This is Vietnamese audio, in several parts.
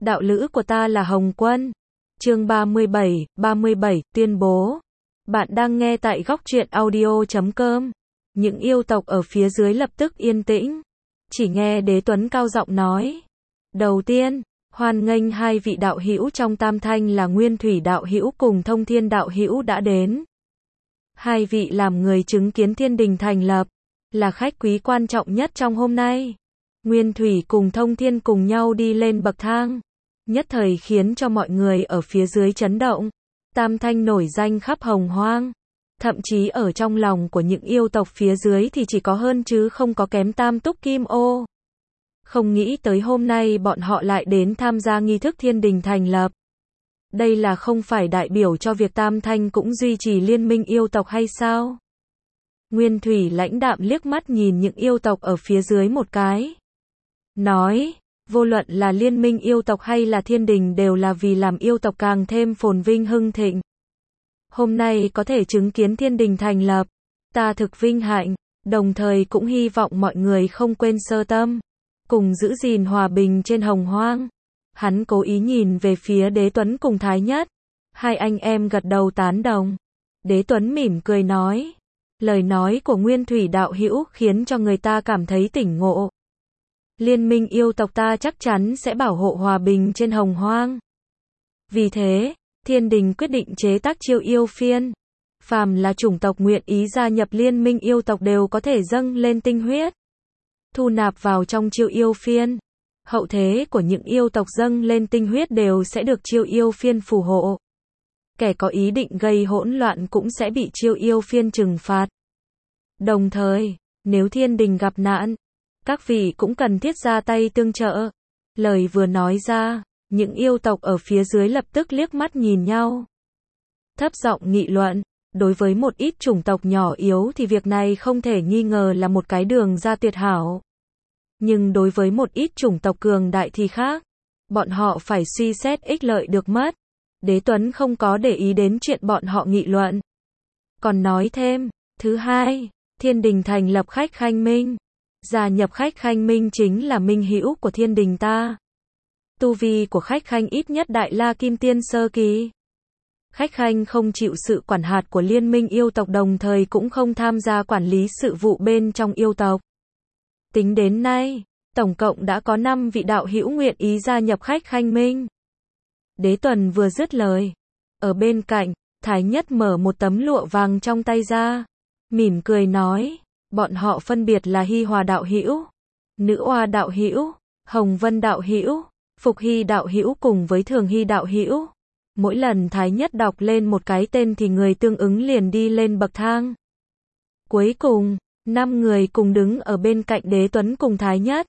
đạo lữ của ta là Hồng Quân. Chương 37, tuyên bố. Bạn đang nghe tại góc truyện audio.com. Những yêu tộc ở phía dưới lập tức yên tĩnh. Chỉ nghe Đế Tuấn cao giọng nói. Đầu tiên, hoan nghênh hai vị đạo hữu trong Tam Thanh là Nguyên Thủy đạo hữu cùng Thông Thiên đạo hữu đã đến. Hai vị làm người chứng kiến thiên đình thành lập, là khách quý quan trọng nhất trong hôm nay. Nguyên Thủy cùng Thông Thiên cùng nhau đi lên bậc thang, nhất thời khiến cho mọi người ở phía dưới chấn động. Tam Thanh nổi danh khắp hồng hoang, thậm chí ở trong lòng của những yêu tộc phía dưới thì chỉ có hơn chứ không có kém Tam Túc Kim Ô. Không nghĩ tới hôm nay bọn họ lại đến tham gia nghi thức thiên đình thành lập. Đây là không phải đại biểu cho việc Tam Thanh cũng duy trì liên minh yêu tộc hay sao? Nguyên Thủy lãnh đạm liếc mắt nhìn những yêu tộc ở phía dưới một cái. Nói, vô luận là liên minh yêu tộc hay là thiên đình đều là vì làm yêu tộc càng thêm phồn vinh hưng thịnh. Hôm nay có thể chứng kiến thiên đình thành lập, ta thực vinh hạnh, đồng thời cũng hy vọng mọi người không quên sơ tâm, cùng giữ gìn hòa bình trên hồng hoang. Hắn cố ý nhìn về phía Đế Tuấn cùng Thái Nhất. Hai anh em gật đầu tán đồng. Đế Tuấn mỉm cười nói. Lời nói của Nguyên Thủy đạo hữu khiến cho người ta cảm thấy tỉnh ngộ. Liên minh yêu tộc ta chắc chắn sẽ bảo hộ hòa bình trên hồng hoang. Vì thế, thiên đình quyết định chế tác chiêu yêu phiên. Phàm là chủng tộc nguyện ý gia nhập liên minh yêu tộc đều có thể dâng lên tinh huyết, thu nạp vào trong chiêu yêu phiên. Hậu thế của những yêu tộc dâng lên tinh huyết đều sẽ được chiêu yêu phiên phù hộ. Kẻ có ý định gây hỗn loạn cũng sẽ bị chiêu yêu phiên trừng phạt. Đồng thời, nếu thiên đình gặp nạn, các vị cũng cần thiết ra tay tương trợ. Lời vừa nói ra, những yêu tộc ở phía dưới lập tức liếc mắt nhìn nhau, thấp giọng nghị luận. Đối với một ít chủng tộc nhỏ yếu thì việc này không thể nghi ngờ là một cái đường ra tuyệt hảo. Nhưng đối với một ít chủng tộc cường đại thì khác. Bọn họ phải suy xét ích lợi được mất. Đế Tuấn không có để ý đến chuyện bọn họ nghị luận. Còn nói thêm, thứ hai, thiên đình thành lập khách khanh minh. Gia nhập khách khanh minh chính là minh hữu của thiên đình ta. Tu vi của khách khanh ít nhất đại la kim tiên sơ kỳ. Khách khanh không chịu sự quản hạt của liên minh yêu tộc, đồng thời cũng không tham gia quản lý sự vụ bên trong yêu tộc. Tính đến nay, tổng cộng đã có 5 vị đạo hữu nguyện ý gia nhập khách khanh minh. Đế Tuần vừa dứt lời, ở bên cạnh, Thái Nhất mở một tấm lụa vàng trong tay ra, mỉm cười nói, bọn họ phân biệt là Hi Hòa đạo hữu, Nữ Oa đạo hữu, Hồng Vân đạo hữu, Phục Hy đạo hữu cùng với Thường Hy đạo hữu. Mỗi lần Thái Nhất đọc lên một cái tên thì người tương ứng liền đi lên bậc thang. Cuối cùng, 5 người cùng đứng ở bên cạnh Đế Tuấn cùng Thái Nhất.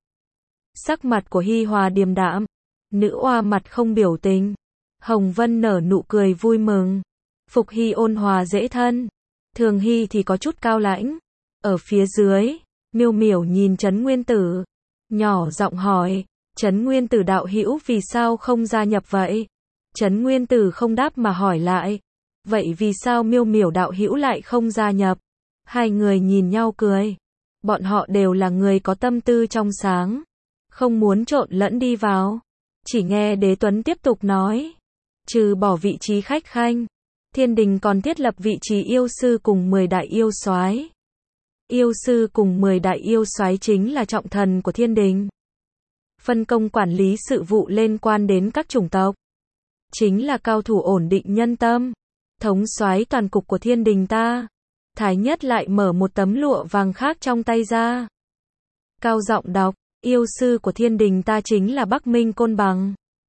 Sắc mặt của Hi Hòa điềm đạm, Nữ Oa mặt không biểu tình, Hồng Vân nở nụ cười vui mừng, Phục Hy ôn hòa dễ thân, Thường Hy thì có chút cao lãnh. Ở phía dưới, Miêu Miểu nhìn Trấn Nguyên Tử, nhỏ giọng hỏi, Trấn Nguyên Tử đạo hữu vì sao không gia nhập vậy? Trấn Nguyên Tử không đáp mà hỏi lại, vậy vì sao Miêu Miểu đạo hữu lại không gia nhập? Hai người nhìn nhau cười. Bọn họ đều là người có tâm tư trong sáng, không muốn trộn lẫn đi vào. Chỉ nghe Đế Tuấn tiếp tục nói, trừ bỏ vị trí khách khanh, thiên đình còn thiết lập vị trí yêu sư cùng 10 đại yêu soái. Yêu sư cùng 10 đại yêu soái chính là trọng thần của thiên đình, phân công quản lý sự vụ liên quan đến các chủng tộc, chính là cao thủ ổn định nhân tâm, thống soái toàn cục của thiên đình ta. Thái Nhất lại mở một tấm lụa vàng khác trong tay ra, cao giọng đọc, yêu sư của thiên đình ta chính là Bắc Minh Côn Bằng.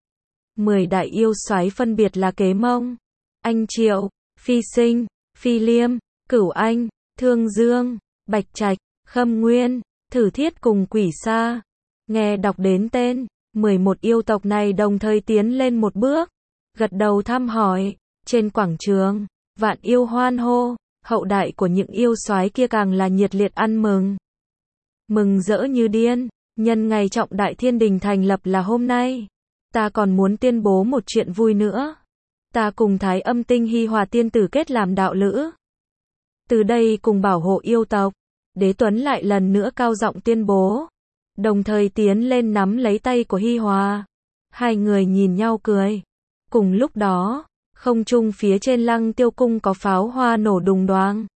10 đại yêu soái phân biệt là Kế Mông, Anh Triệu, Phi Sinh, Phi Liêm, Cửu Anh, Thương Dương, Bạch Trạch, Khâm Nguyên, Thử Thiết cùng Quỷ Sa. Nghe đọc đến tên, 11 yêu tộc này đồng thời tiến lên một bước, gật đầu thăm hỏi. Trên quảng trường, vạn yêu hoan hô, hậu đại của những yêu soái kia càng là nhiệt liệt ăn mừng. Mừng rỡ như điên, nhân ngày trọng đại thiên đình thành lập là hôm nay. Ta còn muốn tuyên bố một chuyện vui nữa. Ta cùng Thái Âm Tinh Hi Hòa tiên tử kết làm đạo lữ. Từ đây cùng bảo hộ yêu tộc. Đế Tuấn lại lần nữa cao giọng tuyên bố, đồng thời tiến lên nắm lấy tay của Hi Hòa. Hai người nhìn nhau cười. Cùng lúc đó, không trung phía trên Lăng Tiêu cung có pháo hoa nổ đùng đoàng.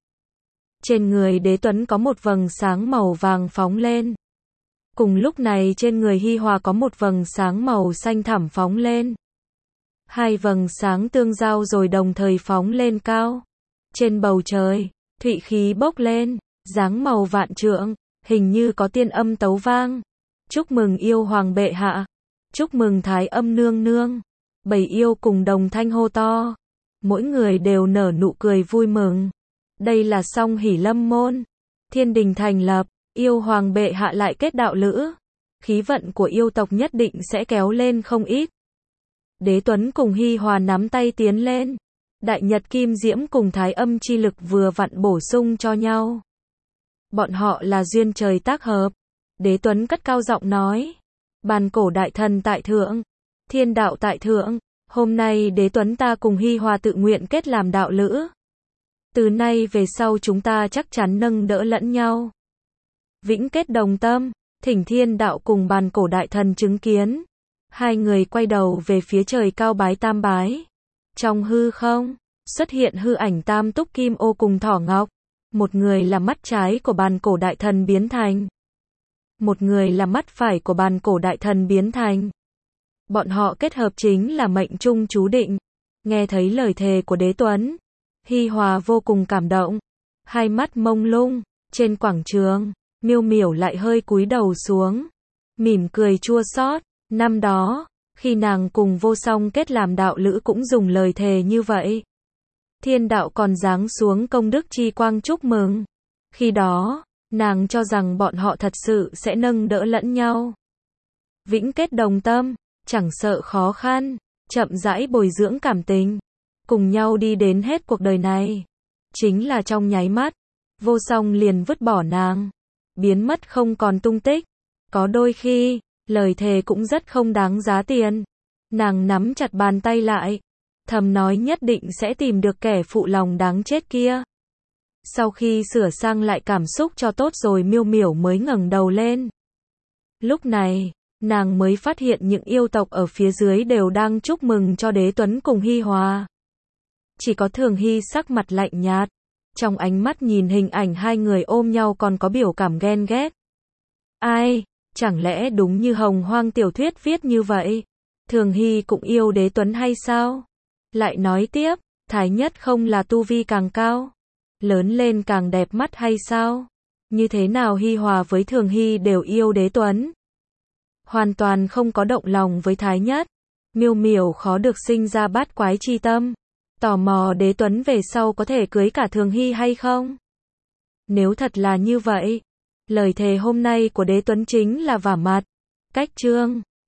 Trên người Đế Tuấn có một vầng sáng màu vàng phóng lên. Cùng lúc này trên người Hi Hòa có một vầng sáng màu xanh thẳm phóng lên. Hai vầng sáng tương giao rồi đồng thời phóng lên cao. Trên bầu trời, thụy khí bốc lên, dáng màu vạn trượng, hình như có tiên âm tấu vang. Chúc mừng yêu hoàng bệ hạ. Chúc mừng thái âm nương nương. Bầy yêu cùng đồng thanh hô to. Mỗi người đều nở nụ cười vui mừng. Đây là Song Hỷ Lâm môn. Thiên đình thành lập, yêu hoàng bệ hạ lại kết đạo lữ. Khí vận của yêu tộc nhất định sẽ kéo lên không ít. Đế Tuấn cùng Hi Hòa nắm tay tiến lên. Đại nhật kim diễm cùng thái âm chi lực vừa vặn bổ sung cho nhau. Bọn họ là duyên trời tác hợp. Đế Tuấn cất cao giọng nói. Bàn cổ đại thần tại thượng. Thiên đạo tại thượng. Hôm nay Đế Tuấn ta cùng Hi Hòa tự nguyện kết làm đạo lữ. Từ nay về sau chúng ta chắc chắn nâng đỡ lẫn nhau. Vĩnh kết đồng tâm. Thỉnh thiên đạo cùng bàn cổ đại thần chứng kiến. Hai người quay đầu về phía trời cao bái tam bái. Trong hư không, xuất hiện hư ảnh tam túc kim ô cùng thỏ ngọc. Một người là mắt trái của bàn cổ đại thần biến thành. Một người là mắt phải của bàn cổ đại thần biến thành. Bọn họ kết hợp chính là mệnh trung chú định. Nghe thấy lời thề của Đế Tuấn, Hi Hòa vô cùng cảm động. Hai mắt mông lung, trên quảng trường, Miêu Miểu lại hơi cúi đầu xuống. Mỉm cười chua xót. Năm đó, khi nàng cùng Vô Song kết làm đạo lữ cũng dùng lời thề như vậy. Thiên đạo còn giáng xuống công đức chi quang chúc mừng. Khi đó, nàng cho rằng bọn họ thật sự sẽ nâng đỡ lẫn nhau. Vĩnh kết đồng tâm, chẳng sợ khó khăn, chậm rãi bồi dưỡng cảm tình. Cùng nhau đi đến hết cuộc đời này. Chính là trong nháy mắt, Vô Song liền vứt bỏ nàng. Biến mất không còn tung tích. Có đôi khi, lời thề cũng rất không đáng giá tiền. Nàng nắm chặt bàn tay lại. Thầm nói nhất định sẽ tìm được kẻ phụ lòng đáng chết kia. Sau khi sửa sang lại cảm xúc cho tốt rồi Miêu Miểu mới ngẩng đầu lên. Lúc này, nàng mới phát hiện những yêu tộc ở phía dưới đều đang chúc mừng cho Đế Tuấn cùng Hi Hòa. Chỉ có Thường Hy sắc mặt lạnh nhạt. Trong ánh mắt nhìn hình ảnh hai người ôm nhau còn có biểu cảm ghen ghét. Ai? Chẳng lẽ đúng như hồng hoang tiểu thuyết viết như vậy? Thường Hy cũng yêu Đế Tuấn hay sao? Lại nói tiếp, Thái Nhất không là tu vi càng cao, lớn lên càng đẹp mắt hay sao? Như thế nào Hi Hòa với Thường Hy đều yêu Đế Tuấn? Hoàn toàn không có động lòng với Thái Nhất. Miêu Miểu khó được sinh ra bát quái chi tâm. Tò mò Đế Tuấn về sau có thể cưới cả Thường Hy hay không? Nếu thật là như vậy, lời thề hôm nay của Đế Tuấn chính là vả mặt. Cách chương